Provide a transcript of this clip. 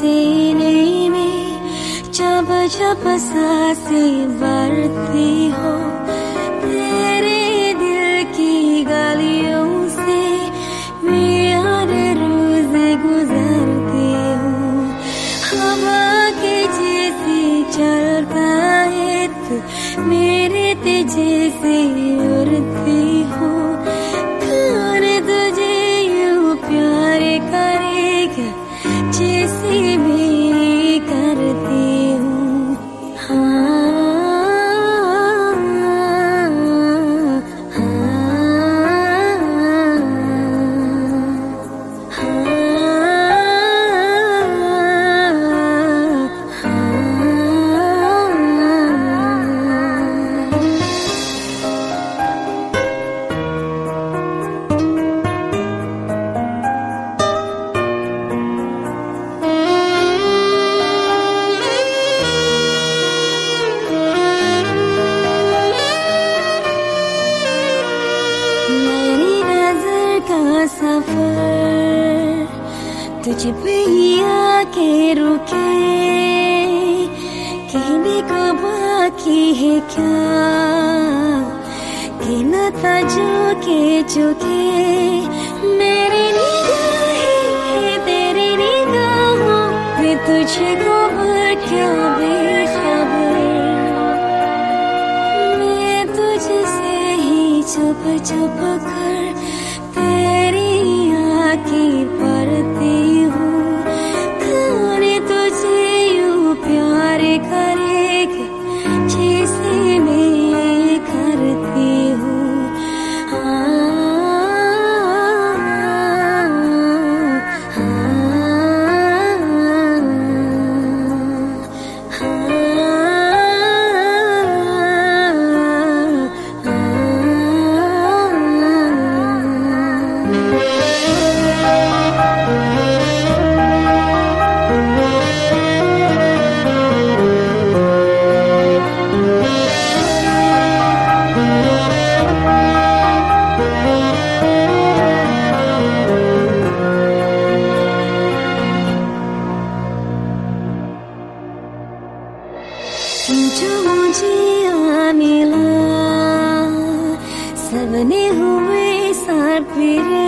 सीने में जब जब सांसें भरती हो, तेरे दिल की गलियों से मैं हर रोज गुजरती हूँ। हवा के जैसे चलता है तू, मेरे तेजे से उड़ती हूँ। कौन तुझे यूं प्यार करेगा जैसे मैं करती हूँ। हाँ, सफर तुझ पे ही आके रुके, कहने को बाकी है क्या, कहना था जो के चुके। मेरी निगाहें तेरी निगाहों में तुझको क्या बेखबर, मैं तुझसे ही छुप छुप कर की पढ़ती हूँ। कौन तुझे यूं प्यार करेगा जैसे मैं करती हूँ। जो मुझे मिला सबने हुए साथ फिरे,